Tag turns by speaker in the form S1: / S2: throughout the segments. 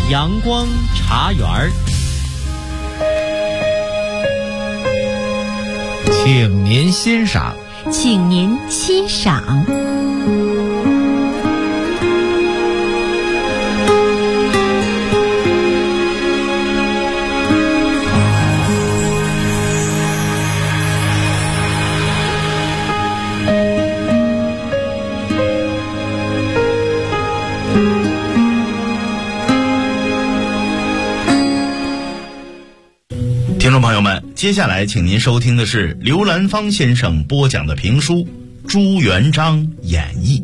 S1: 阳光茶园儿，
S2: 请您欣赏。
S3: 请您欣赏。
S4: 听众朋友们，接下来请您收听的是刘兰芳先生播讲的评书《朱元璋演义》。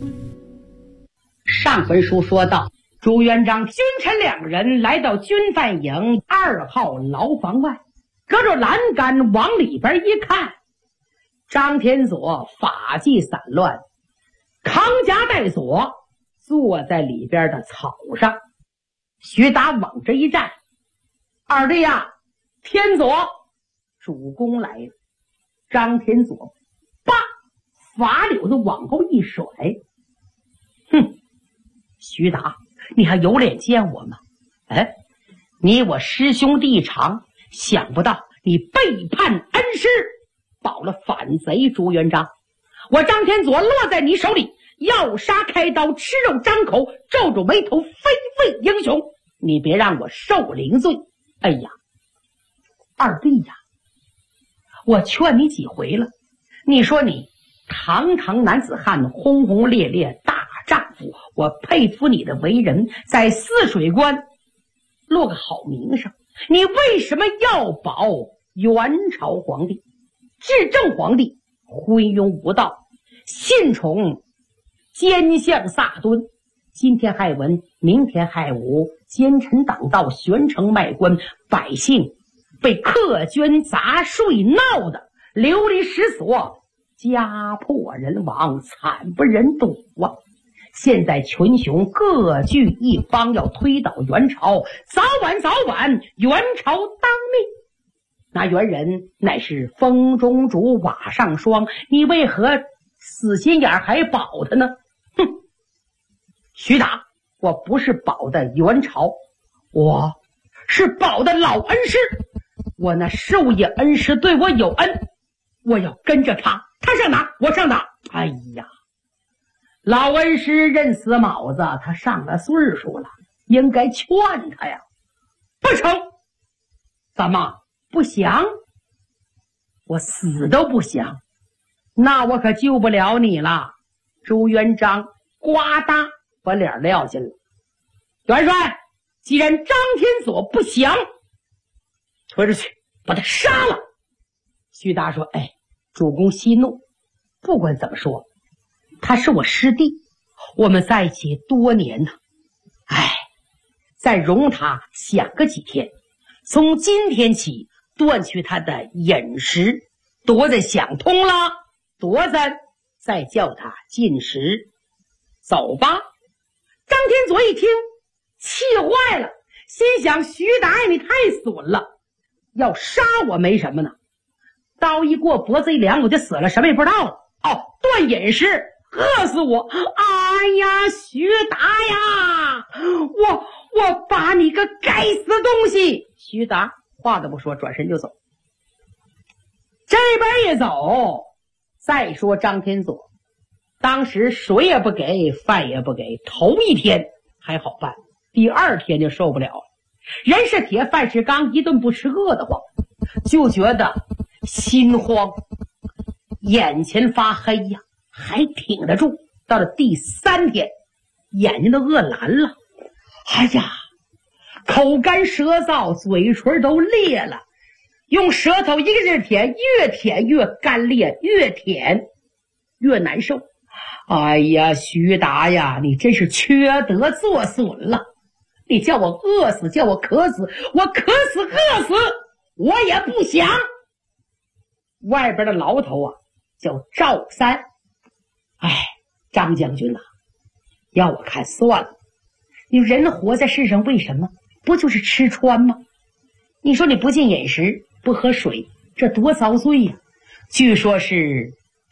S5: 上回书说到，朱元璋、君臣两人来到军犯营2号牢房外，隔着栏杆往里边一看，张天佐发髻散乱，扛夹带锁，坐在里边的草上。徐达往这一站：“二弟呀，天佐，主公来了。”张天佐叭，法柳子往后一甩：“哼，徐达，你还有脸见我吗？哎，你我师兄弟长，想不到你背叛恩师，保了反贼朱元璋。我张天佐落在你手里，要杀开刀，吃肉张口，皱皱眉头，非废英雄。你别让我受凌罪。哎呀，二弟呀，我劝你几回了，你说你堂堂男子汉，轰轰烈烈大丈夫，我佩服你的为人，在泗水关落个好名声，你为什么要保元朝皇帝？至正皇帝昏庸无道，信宠奸相萨敦，今天害文，明天害武，奸臣党道，悬城卖官，百姓被苛捐杂税闹得流离失所，家破人亡，惨不忍睹啊！现在群雄各据一方，要推倒元朝，早晚元朝当命。那元人乃是风中烛，瓦上霜，你为何死心眼还保他呢？哼！徐达，我不是保的元朝，我是保的老恩师。我那授业恩师对我有恩，我要跟着他，他上哪我上哪。哎呀，老恩师认死卯子，他上了岁数了，应该劝他呀。不成，怎么不降？我死都不降，那我可救不了你了。朱元璋呱嗒把脸撂下了。元帅，既然张天佐不降，推出去把他杀了。徐达说：“哎，主公息怒，不管怎么说，他是我师弟，我们在一起多年呢。哎，再容他想个几天，从今天起断去他的饮食，夺子想通了，夺子再叫他进食。走吧。”张天佐一听气坏了，心想：徐达你太损了，要杀我没什么呢，刀一过脖子一凉我就死了，什么也不知道了。哦，断饮食，饿死我！哎呀，徐达呀，我把你个该死的东西！徐达话都不说，转身就走。这边一走，再说张天佐，当时水也不给，饭也不给，头一天还好办，第二天就受不了了。人是铁，饭是钢，一顿不吃饿得慌，就觉得心慌，眼前发黑呀，还挺得住。到了第3天，眼睛都饿蓝了，哎呀，口干舌燥，嘴唇都裂了，用舌头一个劲儿舔，越舔越干裂，越舔越难受。哎呀，徐达呀，你真是缺德作损了！你叫我饿死，叫我渴死，我渴死饿死我也不想。外边的牢头啊叫赵三，哎，张将军啊，要我看算了，你人活在世上为什么？不就是吃穿吗？你说你不进饮食，不喝水，这多遭罪呀！据说是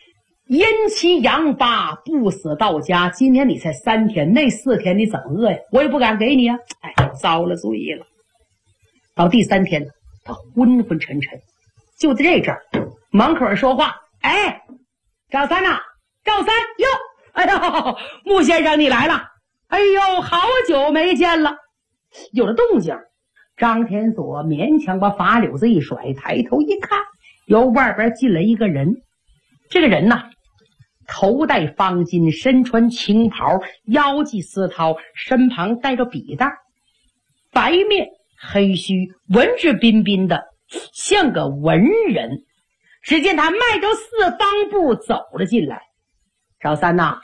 S5: 阴七阳八，不死到家。今天你才3天，那4天你怎么饿呀？我也不敢给你啊！哎，遭了罪了。到第3天，他昏昏沉沉，就在这阵儿，门口人说话：“哎，赵三呐，赵三哟，哎呦，穆先生你来了！哎呦，好久没见了。”有了动静，张天佐勉强把发柳子一甩，抬头一看，由外边进来一个人。这个人呐，头戴方巾，身穿青袍，腰系丝绦，身旁带着笔袋，白面黑须，文质彬彬的，像个文人。只见他迈着4方步走了进来。赵三呐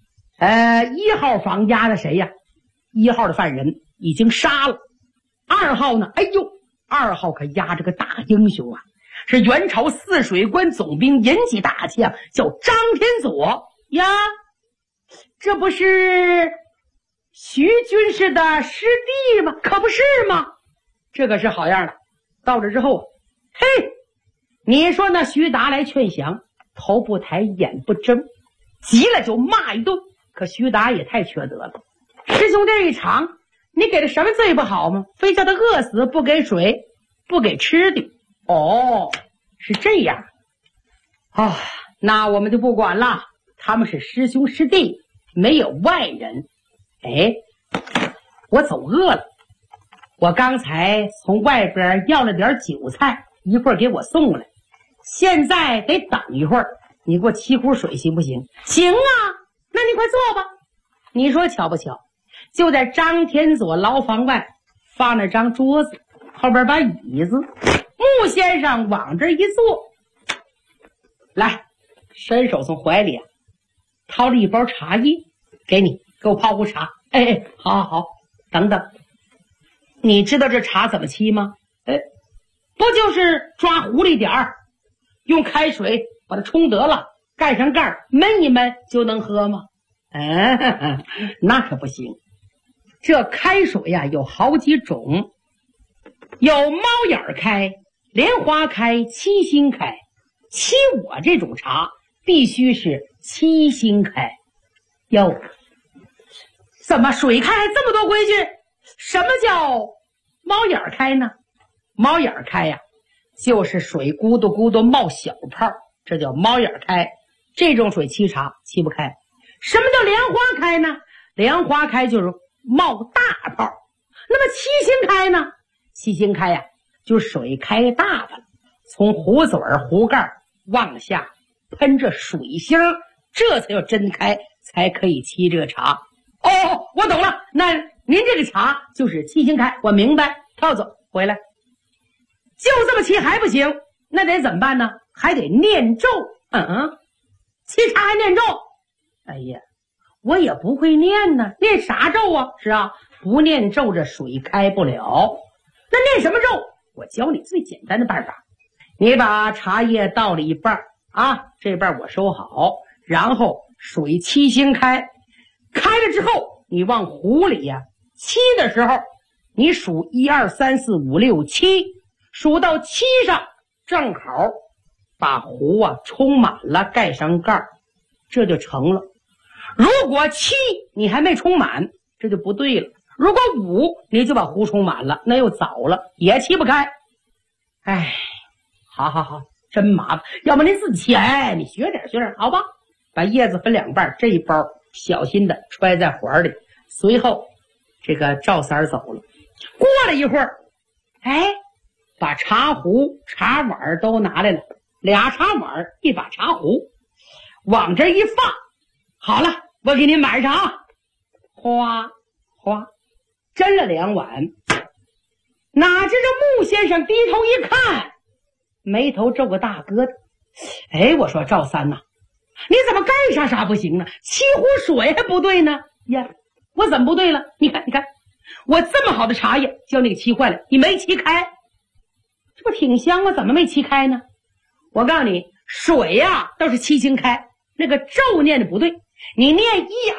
S5: ，1号房押的谁呀？1号的犯人已经杀了。2号呢？哎呦，2号可押着个大英雄啊！是元朝泗水关总兵银戟大将，叫张天佐呀。这不是徐军师的师弟吗？可不是吗？这可是好样的。到这之后，嘿，你说那徐达来劝降，头不抬眼不睁，急了就骂一顿。可徐达也太缺德了，师兄这一场，你给他什么罪不好吗？非叫他饿死，不给水，不给吃的。哦，是这样啊，那我们就不管了。他们是师兄师弟，没有外人。哎，我走饿了，我刚才从外边要了点酒菜，一会儿给我送来，现在得等一会儿，你给我沏壶水行不行？行啊，那你快坐吧。你说巧不巧，就在张天佐牢房外放了张桌子，后边把椅子，穆先生往这一坐，来，伸手从怀里掏了一包茶叶给你，给我泡壶茶。哎，好好好，等等，你知道这茶怎么沏吗？不就是抓壶里点儿，用开水把它冲得了，盖上盖儿，焖一焖就能喝吗？那可不行。这开水呀，有好几种，有猫眼开、莲花开、七星开。沏我这种茶必须是七星开。哟，怎么水开还这么多规矩？什么叫猫眼开呢？猫眼开呀，就是水咕嘟咕嘟冒小泡，这叫猫眼开。这种水沏茶沏不开。什么叫莲花开呢？莲花开就是冒大泡。那么七星开呢？七星开呀，就是水开大发了，从壶嘴壶盖往下喷着水星，这才叫真开，才可以沏这个茶。哦，我懂了，那您这个茶就是七星开，我明白。套走回来，就这么沏还不行，那得怎么办呢？还得念咒。沏茶还念咒？哎呀，我也不会念呢，念啥咒啊？是啊，不念咒这水开不了。那念什么咒？我教你最简单的办法。你把茶叶倒了一半啊，这半我收好，然后水七星开，开了之后你往壶里沏的时候，你数1、2、3、4、5、6、7，数到7上，正好把壶冲满了，盖上盖，这就成了。如果7你还没冲满，这就不对了。如果5你就把壶冲满了，那又早了，也沏不开。哎，好，真麻烦。要么您自己沏，你学点好吧？把叶子分2半，这一包小心的揣在怀里。随后这个赵三走了。过了一会儿，把茶壶茶碗都拿来了，2茶碗1把茶壶，往这一放，好了，我给您满上啊。哗哗斟了2碗。哪知这穆先生低头一看，眉头皱个大疙瘩。我说赵三呐，你怎么干啥不行呢？沏壶水还不对呢？呀，我怎么不对了？你看，我这么好的茶叶叫你给沏坏了，你没沏开，这不挺香吗？怎么没沏开呢？我告诉你，水倒是七星开，那个咒念的不对，你念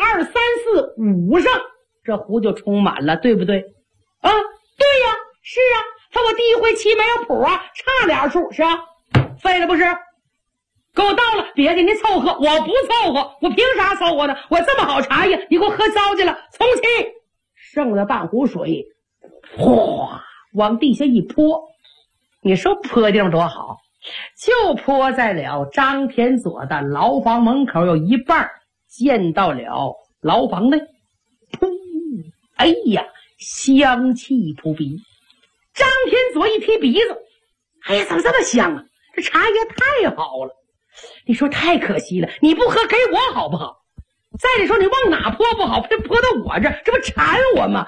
S5: 1、2、3、4、5上，这壶就充满了，对不对？对呀，是啊，他我第一回沏没有谱差2数是吧？废了不是？ 给我倒了，别给您凑合，我不凑合，我凭啥凑合呢？我这么好茶叶，你给我喝糟践了，重启。剩了半壶水，哗，往地下一泼。你说泼地方多好，就泼在了张天佐的牢房门口，有一半溅到了牢房内。噗！哎呀，香气扑鼻。张天佐一提鼻子，哎呀，怎么这么香啊？这茶叶太好了。你说太可惜了，你不喝给我好不好？再者说你往哪泼不好，这泼到我这，这不馋我吗？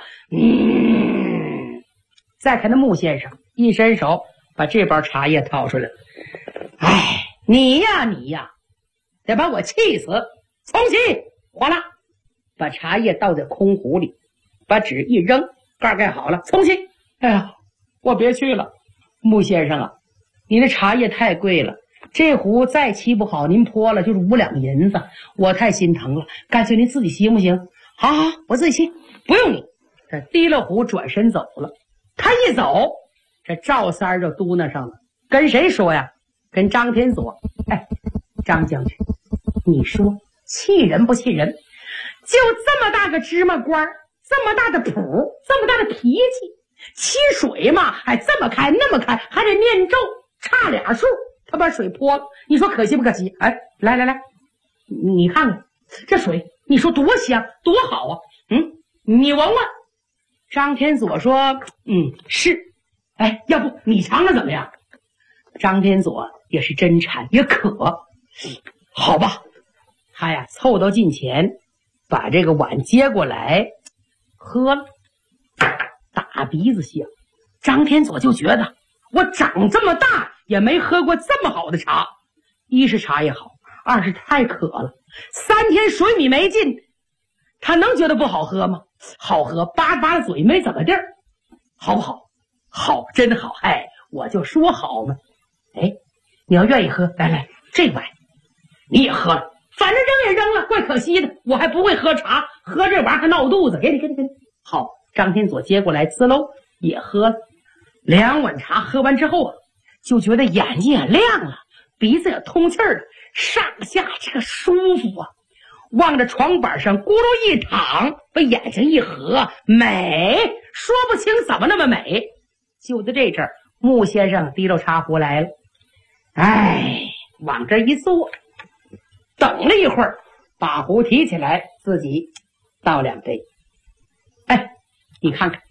S5: 再看那穆先生一伸手把这包茶叶掏出来。哎，你呀得把我气死。重启，哗啦，把茶叶倒在空壶里，把纸一扔，盖盖好了。重启。哎呀，我别去了，穆先生啊，你那茶叶太贵了，这壶再沏不好，您泼了就是5两银子，我太心疼了，干脆您自己沏不行？好，我自己沏，不用你。这提了壶转身走了。他一走，这赵三儿就嘟囔上了，跟谁说呀？跟张天佐。哎，张将军，你说气人不气人？就这么大个芝麻官，这么大的谱，这么大的脾气，沏水嘛，哎，这么开那么开，还得念咒，差俩数，他把水泼了，你说可惜不可惜？哎，来，你看看这水，你说多香多好啊！你闻闻。张天佐说：“是。哎，要不你尝尝怎么样？”张天佐也是真馋也渴，好吧，他呀凑到近前，把这个碗接过来喝了，大鼻子香。张天佐就觉得我长这么大也没喝过这么好的茶，一是茶也好，二是太渴了，3天水米没进，他能觉得不好喝吗？好喝，扒扒嘴没怎么地儿，好不好？好，真好。哎，我就说好嘛。哎，你要愿意喝，来，这碗你也喝了，反正扔也扔了，怪可惜的。我还不会喝茶，喝这玩意儿还闹肚子，给你。好，张天佐接过来，呲喽也喝了。2碗茶喝完之后啊，就觉得眼睛也亮了，鼻子也通气了，上下这个舒服啊。望着床板上咕噜一躺，把眼睛一合，美，说不清怎么那么美。就在这阵儿，穆先生提溜茶壶来了，哎，往这一坐，等了一会儿，把壶提起来，自己倒2杯。哎，你看看，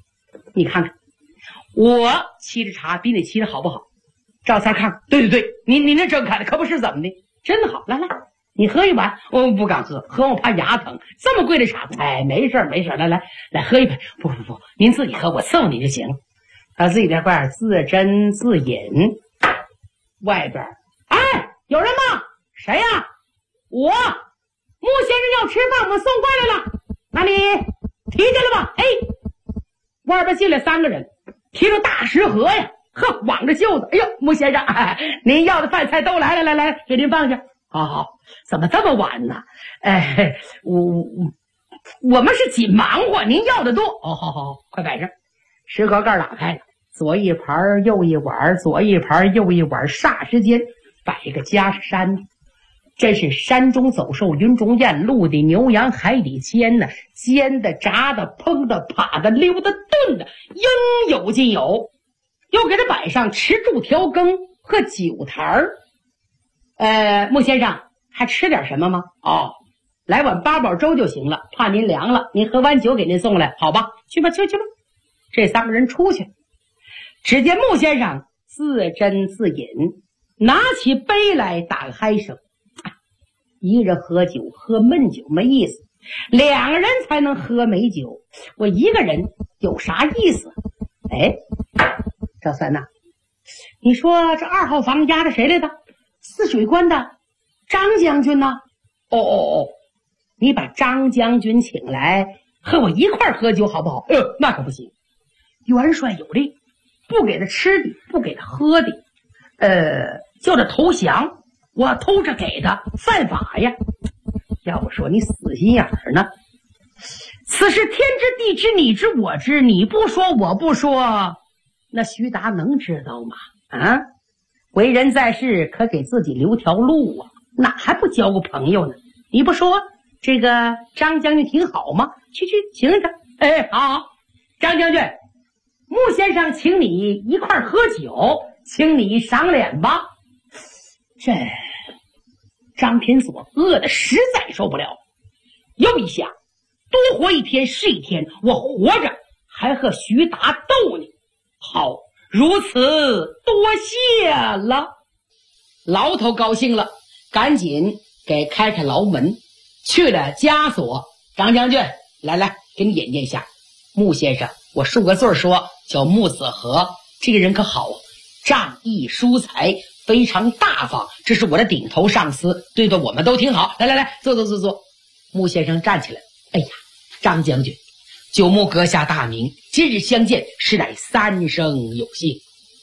S5: 我沏的茶比你沏的好不好？赵三看，对，你那正看的可不是怎么的，真好。来，你喝一碗。我不敢喝我怕牙疼。这么贵的茶，哎，没事，来喝一杯。不，您自己喝，我伺候你就行了。他自己这块自斟自饮。外边，哎，有人吗？谁呀？我，穆先生要吃饭，我送过来了。那你提进来吧。哎，外边进来3个人，提着大食盒呀，呵，挽着袖子。哎呦，穆先生，您要的饭菜都来了，来，给您放下。好，怎么这么晚呢？哎，我们是紧忙活，您要的多。哦，好，快摆上。食盒盖打开了，左一盘右一碗，左一盘右一碗，霎时间摆个家是山。真是山中走兽，云中雁，陆地牛羊，海底鲜呢，煎的、炸的、烹的、扒的、溜的、炖的，应有尽有。又给他摆上吃住调羹和酒坛儿。穆先生还吃点什么吗？哦，来碗八宝粥就行了，怕您凉了，您喝完酒给您送来，好吧？去吧。这3个人出去，只见穆先生自斟自饮，拿起杯来打个嗨声。一个人喝酒喝闷酒没意思，2个人才能喝美酒，我一个人有啥意思？哎，赵三呐，你说这2号房压的谁来的？泗水关的张将军呢？哦，你把张将军请来和我一块喝酒好不好？那可不行，元帅有令，不给他吃的，不给他喝的，叫他投降，我偷着给他，犯法呀。要不说你死心眼儿呢？此事天知地知你知我知，你不说我不说，那徐达能知道吗？ 为人在世，可给自己留条路啊，哪还不交个朋友呢？你不说这个张将军挺好吗？去请他。哎，好，张将军，穆先生请你一块喝酒，请你赏脸吧。这张天锁饿得实在受不了，又一想，多活一天是一天，我活着还和徐达斗呢。好，如此多谢了。牢头高兴了，赶紧给开牢门，去了枷锁。张将军，来，给你演练一下。穆先生，我数个字说叫穆子和，这个人可好啊，仗义疏财，非常大方，这是我的顶头上司，对我们都挺好。来，坐。穆先生站起来，哎呀，张将军，久慕阁下大名，今日相见，实乃三生有幸。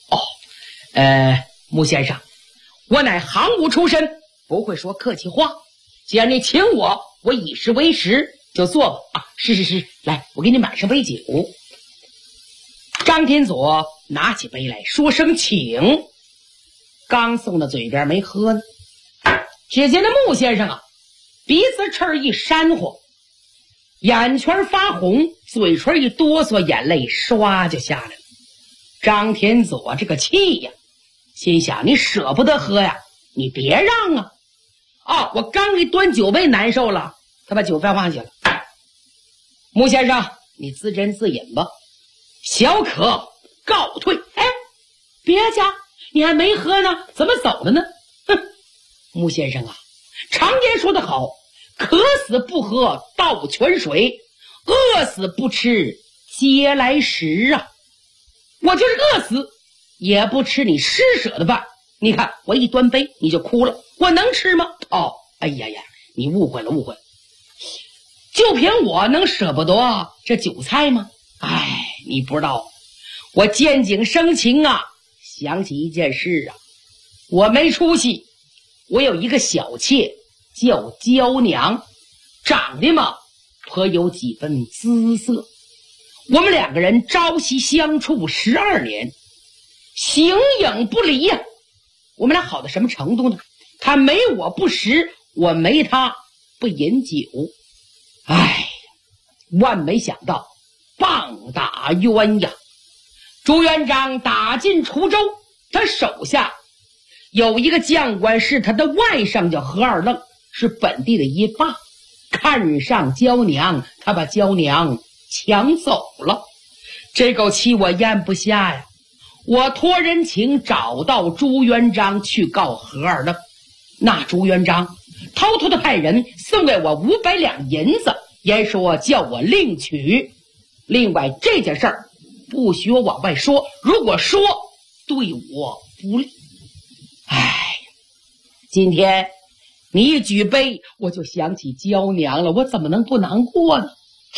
S5: 穆先生，我乃行伍出身，不会说客气话，既然你请我，我以食为食，就坐吧。啊，是，来，我给你满上杯酒。张天佐拿起杯来，说声请，刚送到嘴边没喝呢，只见那穆先生啊，鼻子翅一扇火，眼圈发红，嘴唇一哆嗦，眼泪唰就下来了。张天佐这个气呀，心想你舍不得喝呀，你别让啊！我刚给端酒杯难受了，他把酒杯放下了。穆先生，你自斟自饮吧，小可告退。哎，别家，你还没喝呢，怎么走了呢？哼，穆先生啊，常言说得好，渴死不喝倒泉水，饿死不吃嗟来食啊！我就是饿死也不吃你施舍的饭。你看我一端杯你就哭了，我能吃吗？哎呀，你误会了。就凭我能舍不得这酒菜吗？哎，你不知道，我见景生情啊，想起一件事啊，我没出息，我有一个小妾叫娇娘，长得嘛颇有几分姿色，我们两个人朝夕相处12年，形影不离呀。我们俩好到什么程度呢？他没我不食，我没他不饮酒。哎，万没想到棒打鸳鸯，朱元璋打进滁州，他手下有一个将官是他的外甥，叫何二愣，是本地的一霸，看上娇娘，他把娇娘抢走了。这口气我咽不下呀，我托人情找到朱元璋去告何二愣。那朱元璋偷偷的派人送给我500两银子，言说叫我另取。另外这件事儿不许我往外说，如果说对我不利。哎，今天你一举杯，我就想起娇娘了，我怎么能不难过呢？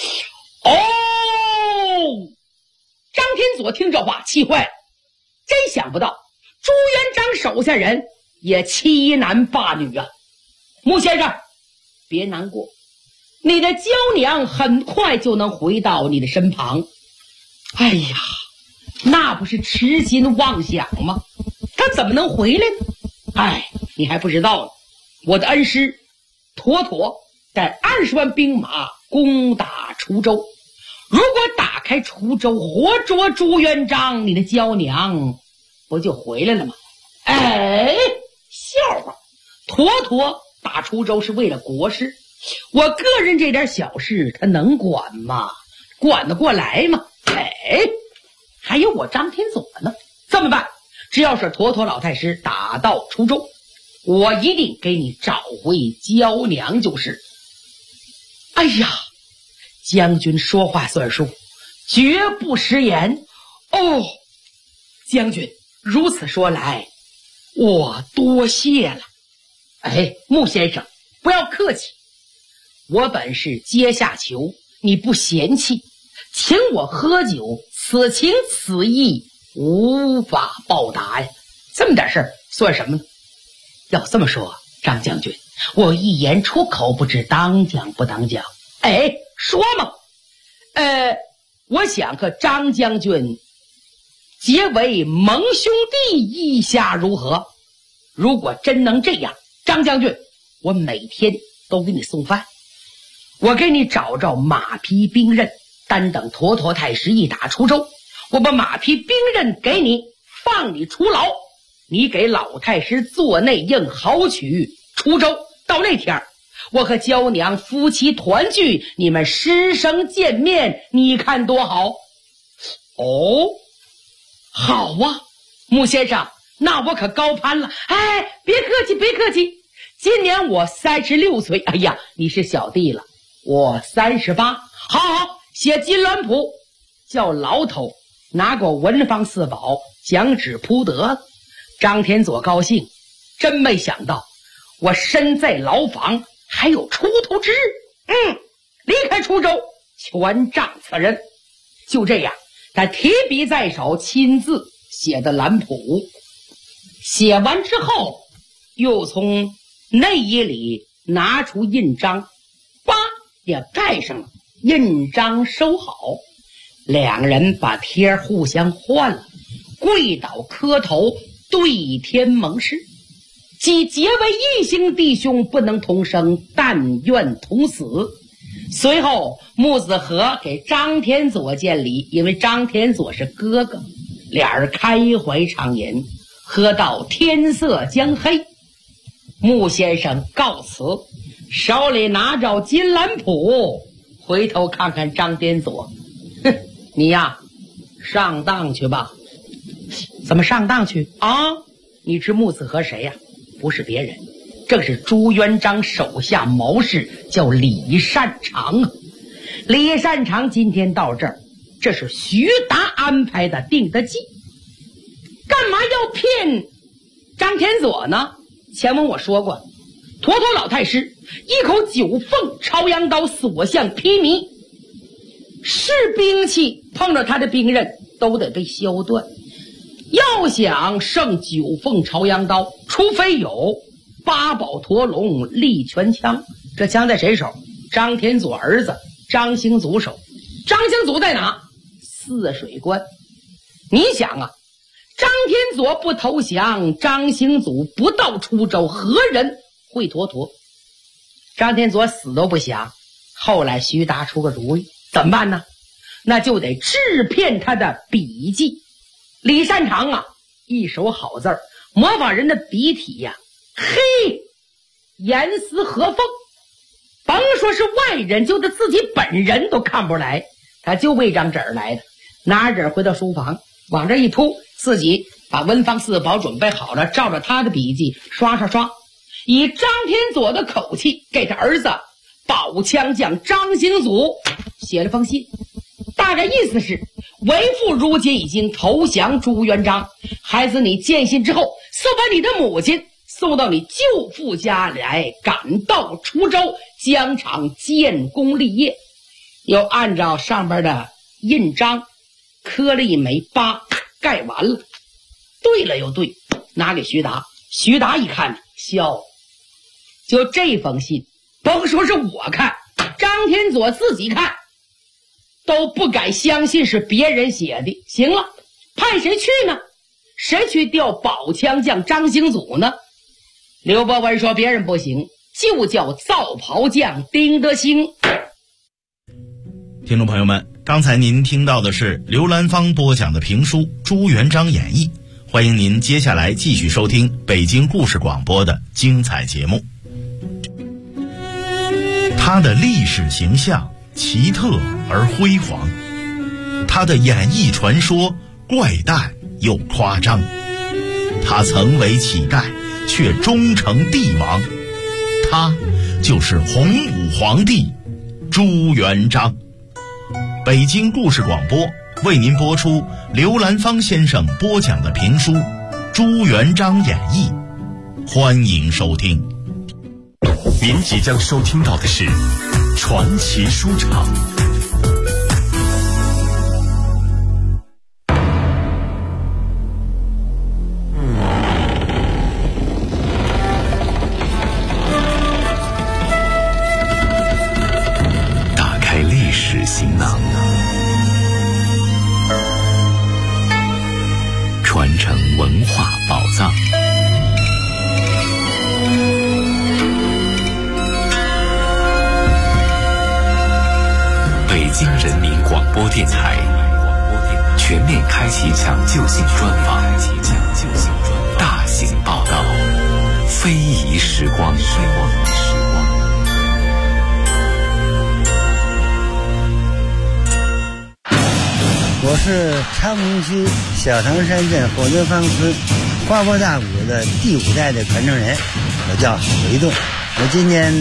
S5: 张天佐听这话气坏了，真想不到朱元璋手下人也欺男霸女啊！穆先生，别难过，你的娇娘很快就能回到你的身旁。哎呀，那不是痴心妄想吗？他怎么能回来呢？哎，你还不知道呢，我的恩师妥妥带20万兵马攻打滁州，如果打开滁州，活捉朱元璋，你的娇娘不就回来了吗？哎，笑话，妥妥打滁州是为了国事，我个人这点小事他能管吗？管得过来吗？哎，还有我张天佐呢。这么办，只要是妥妥老太师打到滁州，我一定给你找回娇娘就是。哎呀，将军说话算数，绝不食言。将军如此说来，我多谢了。哎，穆先生不要客气，我本是阶下囚，你不嫌弃，请我喝酒，此情此义无法报答呀。这么点事儿算什么呢？要这么说，张将军，我一言出口，不知当讲不当讲。哎，说嘛。我想和张将军结为盟兄弟，意下如何？如果真能这样，张将军，我每天都给你送饭，我给你找着马匹兵刃，单等妥妥太师一打出州，我把马匹兵刃给你，放你出牢，你给老太师做内应好取出州。到那天我和娇娘夫妻团聚，你们师生见面，你看多好？哦，好啊，穆先生，那我可高攀了。哎，别客气别客气，今年我36岁，哎呀，你是小弟了，我38。好好写金銮谱，叫牢头拿过文房四宝，讲旨铺得。张天佐高兴，真没想到我身在牢房还有出头之日。离开出州，全仗此人。就这样，他提笔在手，亲自写的蓝谱。写完之后，又从内衣里拿出印章，叭也盖上了，印章收好。两人把贴互相换了，跪倒磕头，对天盟誓，即结为异姓弟兄，不能同生，但愿同死。随后穆子和给张天佐见礼，因为张天佐是哥哥，俩人开怀畅饮，喝到天色将黑。穆先生告辞，手里拿着金兰谱，回头看看张天佐，哼，你呀上当去吧。怎么上当去啊？你知穆子和谁呀？不是别人，正是朱元璋手下谋士，叫李善长啊。李善长今天到这儿，这是徐达安排的定的计。干嘛要骗张天佐呢？前文我说过，妥妥老太师一口九凤朝阳刀所向披靡，是兵器碰着他的兵刃都得被削断。要想胜九凤朝阳刀，除非有八宝驼龙力拳枪。这枪在谁手？张天佐儿子张兴祖手。张兴祖在哪？泗水关。你想啊，张天佐不投降，张兴祖不到出州，何人会妥妥？张天佐死都不想。后来徐达出个主意，怎么办呢？那就得制骗他的笔迹。李善长啊，一手好字儿，模仿人的笔体呀，嘿，严丝合缝，甭说是外人，就他自己本人都看不出来。他就为张纸来的，拿着回到书房，往这一铺，自己把文房四宝准备好了，照着他的笔记刷刷刷，以张天佐的口气给他儿子宝枪将张兴祖写了封信，大概意思是，为父如今已经投降朱元璋，孩子你见信之后，速把你的母亲送到你舅父家来，赶到滁州疆场建功立业。又按照上边的印章刻了一枚疤，盖完了，对了又对，拿给徐达。徐达一看笑，就这封信，甭说是我看，张天佐自己看都不敢相信是别人写的。行了，派谁去呢？谁去调宝枪将张兴祖呢？刘伯温说别人不行，就叫皂袍将丁德兴。
S4: 听众朋友们，刚才您听到的是刘兰芳播讲的评书《朱元璋演义》，欢迎您接下来继续收听北京故事广播的精彩节目。他的历史形象奇特而辉煌，他的演艺传说怪诞又夸张，他曾为乞丐却终成帝王，他就是洪武皇帝朱元璋。北京故事广播为您播出刘兰芳先生播讲的评书《朱元璋演义》，欢迎收听。
S6: 您即将收听到的是传奇书场。打开历史行囊， 京人民广播电台全面开启抢救性专访，大型报道，非遗时光。
S7: 我是昌平区小唐山镇火牛坊村花坡大鼓的第5代的传承人，我叫韦栋。我今年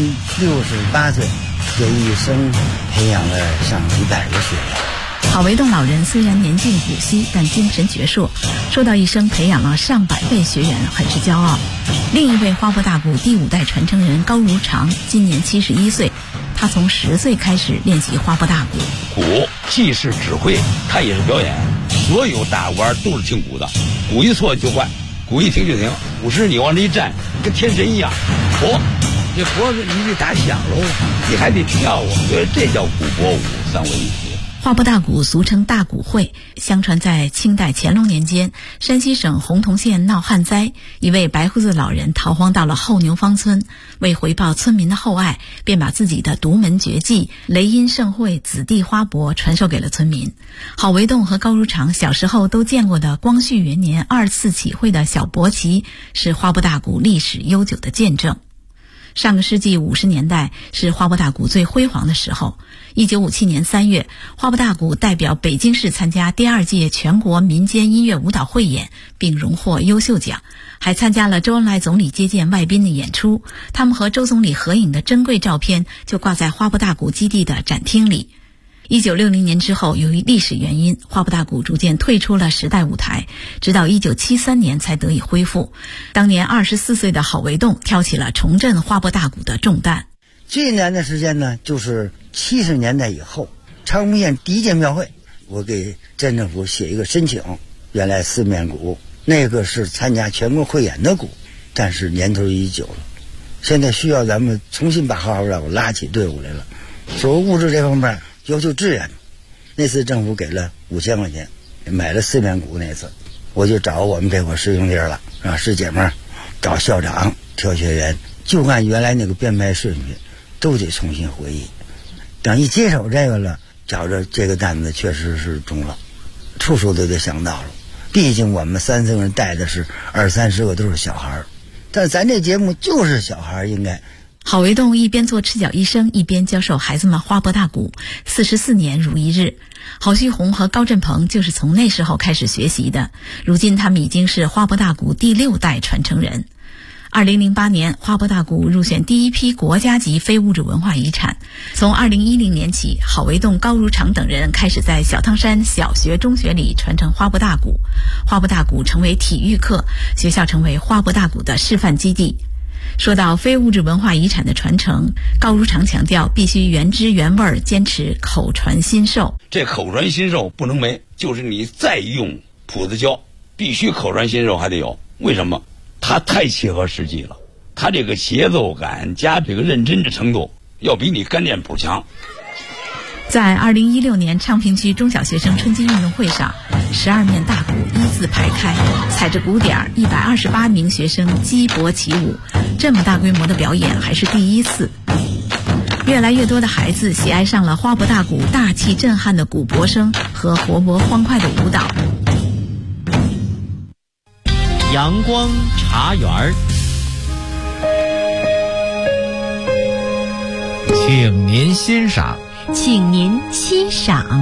S7: 68岁，这一生培养了上100个学员。
S3: 郝维栋老人虽然年近古稀，但精神矍铄，说到一生培养了上百位学员，很是骄傲。另一位花坡大鼓第5代传承人高如常，今年71岁，他从10岁开始练习花坡大鼓。
S8: 鼓既是指挥，它也是表演。所有大鼓都是听鼓的，鼓一错就换，鼓一停就停。鼓时你往这一站，跟天神一样。这脖子你得打响喽，你还得跳啊，所以这叫鼓脖舞3位一体。
S3: 花坡大鼓俗称大鼓会，相传在清代乾隆年间，山西省洪洞县闹旱灾，一位白胡子老人逃荒到了后牛坊村，为回报村民的厚爱，便把自己的独门绝技雷音盛会子弟花帛传授给了村民。郝维栋和高如常小时候都见过的光绪元年2次起会的小国旗，是花坡大鼓历史悠久的见证。上个世纪50年代是花坡大鼓最辉煌的时候。1957年3月，花坡大鼓代表北京市参加第2届全国民间音乐舞蹈汇演，并荣获优秀奖，还参加了周恩来总理接见外宾的演出。他们和周总理合影的珍贵照片就挂在花坡大鼓基地的展厅里。1960年之后，由于历史原因，花坡大鼓逐渐退出了时代舞台，直到1973年才得以恢复。当年24岁的郝维栋挑起了重振花坡大鼓的重担。
S7: 最难的时间呢，就是70年代以后，昌平县第1届庙会，我给镇政府写一个申请。原来4面鼓那个是参加全国汇演的鼓，但是年头已久了，现在需要咱们重新把花坡大鼓拉起队伍来了。所谓物质这方面要求支援，那次政府给了5000块钱，买了4面鼓。那次我就找我们这伙师兄弟了，让师姐们找校长挑学员，就按原来那个编排顺序都得重新回忆。等一接手这个了，觉着这个担子确实是重了，处处都得想到了。毕竟我们3、4个人带的是20-30个都是小孩，但是咱这节目就是小孩应该。
S3: 郝维栋一边做赤脚医生，一边教授孩子们花坡大鼓，44年如一日。郝旭红和高振鹏就是从那时候开始学习的，如今他们已经是花坡大鼓第6代传承人。2008年，花坡大鼓入选第1批国家级非物质文化遗产。从2010年起，郝维栋、高如常等人开始在小汤山小学、中学里传承花坡大鼓。花坡大鼓成为体育课，学校成为花坡大鼓的示范基地。说到非物质文化遗产的传承，高如常强调必须原汁原味，坚持口传心授。
S8: 这口传心授不能没，就是你再用谱子教，必须口传心授还得有。为什么？它太切合实际了，它这个节奏感加这个认真的程度要比你干练谱强。
S3: 在2016年昌平区中小学生春季运动会上，12面大鼓依次排开，踩着鼓点，128名学生击搏起舞。这么大规模的表演还是第一次。越来越多的孩子喜爱上了花坡大鼓大气震撼的鼓脖声和活泼欢快的舞蹈。
S1: 阳光茶园，
S2: 请您欣赏。
S3: 请您欣赏。